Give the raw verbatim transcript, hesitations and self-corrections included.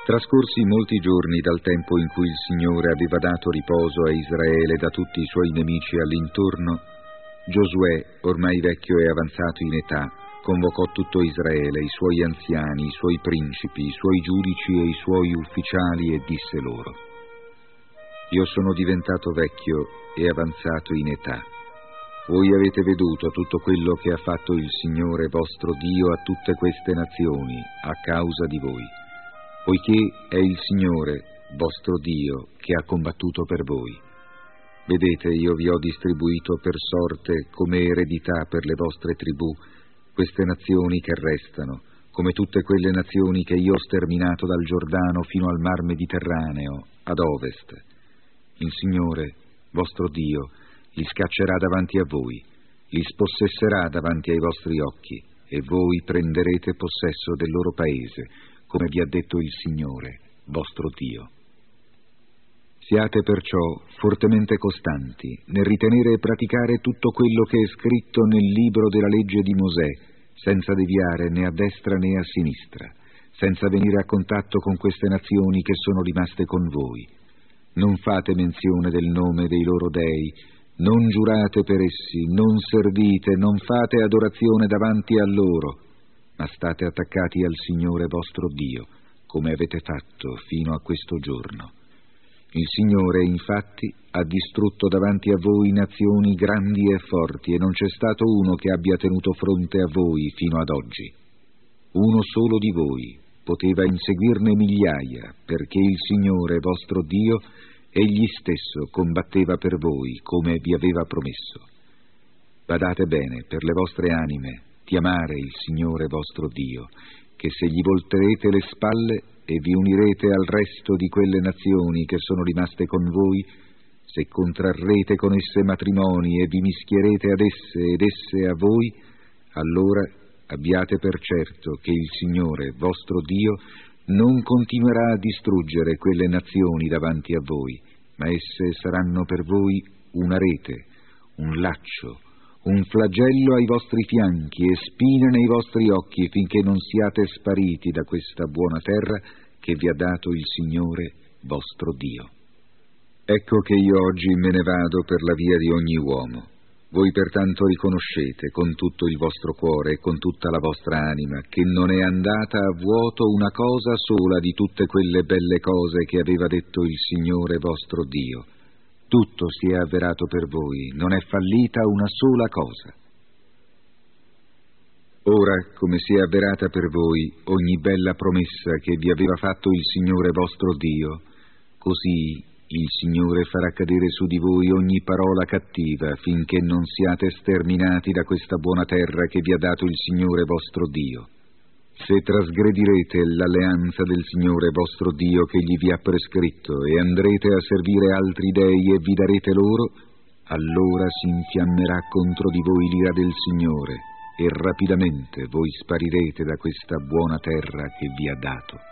Trascorsi molti giorni dal tempo in cui il Signore aveva dato riposo a Israele da tutti i suoi nemici all'intorno, Giosuè, ormai vecchio e avanzato in età, convocò tutto Israele, i suoi anziani, i suoi principi, i suoi giudici e i suoi ufficiali e disse loro: Io sono diventato vecchio e avanzato in età. Voi avete veduto tutto quello che ha fatto il Signore vostro Dio a tutte queste nazioni a causa di voi, poiché è il Signore vostro Dio che ha combattuto per voi. Vedete, io vi ho distribuito per sorte come eredità per le vostre tribù queste nazioni che restano, come tutte quelle nazioni che io ho sterminato dal Giordano fino al mar Mediterraneo, ad ovest. Il Signore, vostro Dio, li scaccerà davanti a voi, li spossesserà davanti ai vostri occhi, e voi prenderete possesso del loro paese, come vi ha detto il Signore, vostro Dio. Siate perciò fortemente costanti nel ritenere e praticare tutto quello che è scritto nel libro della legge di Mosè, senza deviare né a destra né a sinistra, senza venire a contatto con queste nazioni che sono rimaste con voi. Non fate menzione del nome dei loro dei, non giurate per essi, non servite, non fate adorazione davanti a loro, ma state attaccati al Signore vostro Dio, come avete fatto fino a questo giorno. Il Signore, infatti, ha distrutto davanti a voi nazioni grandi e forti, e non c'è stato uno che abbia tenuto fronte a voi fino ad oggi. Uno solo di voi poteva inseguirne migliaia, perché il Signore vostro Dio egli stesso combatteva per voi, come vi aveva promesso. Badate bene per le vostre anime di amare il Signore vostro Dio, che se gli volterete le spalle e vi unirete al resto di quelle nazioni che sono rimaste con voi, se contrarrete con esse matrimoni e vi mischierete ad esse ed esse a voi, allora abbiate per certo che il Signore vostro Dio non continuerà a distruggere quelle nazioni davanti a voi, ma esse saranno per voi una rete, un laccio, un flagello ai vostri fianchi e spine nei vostri occhi, finché non siate spariti da questa buona terra che vi ha dato il Signore vostro Dio. Ecco che io oggi me ne vado per la via di ogni uomo. Voi pertanto riconoscete con tutto il vostro cuore e con tutta la vostra anima che non è andata a vuoto una cosa sola di tutte quelle belle cose che aveva detto il Signore vostro Dio. Tutto si è avverato per voi, non è fallita una sola cosa. Ora, come si è avverata per voi ogni bella promessa che vi aveva fatto il Signore vostro Dio, così il Signore farà cadere su di voi ogni parola cattiva, finché non siate sterminati da questa buona terra che vi ha dato il Signore vostro Dio. Se trasgredirete l'alleanza del Signore vostro Dio che gli vi ha prescritto e andrete a servire altri dei e vi darete loro, allora si infiammerà contro di voi l'ira del Signore e rapidamente voi sparirete da questa buona terra che vi ha dato.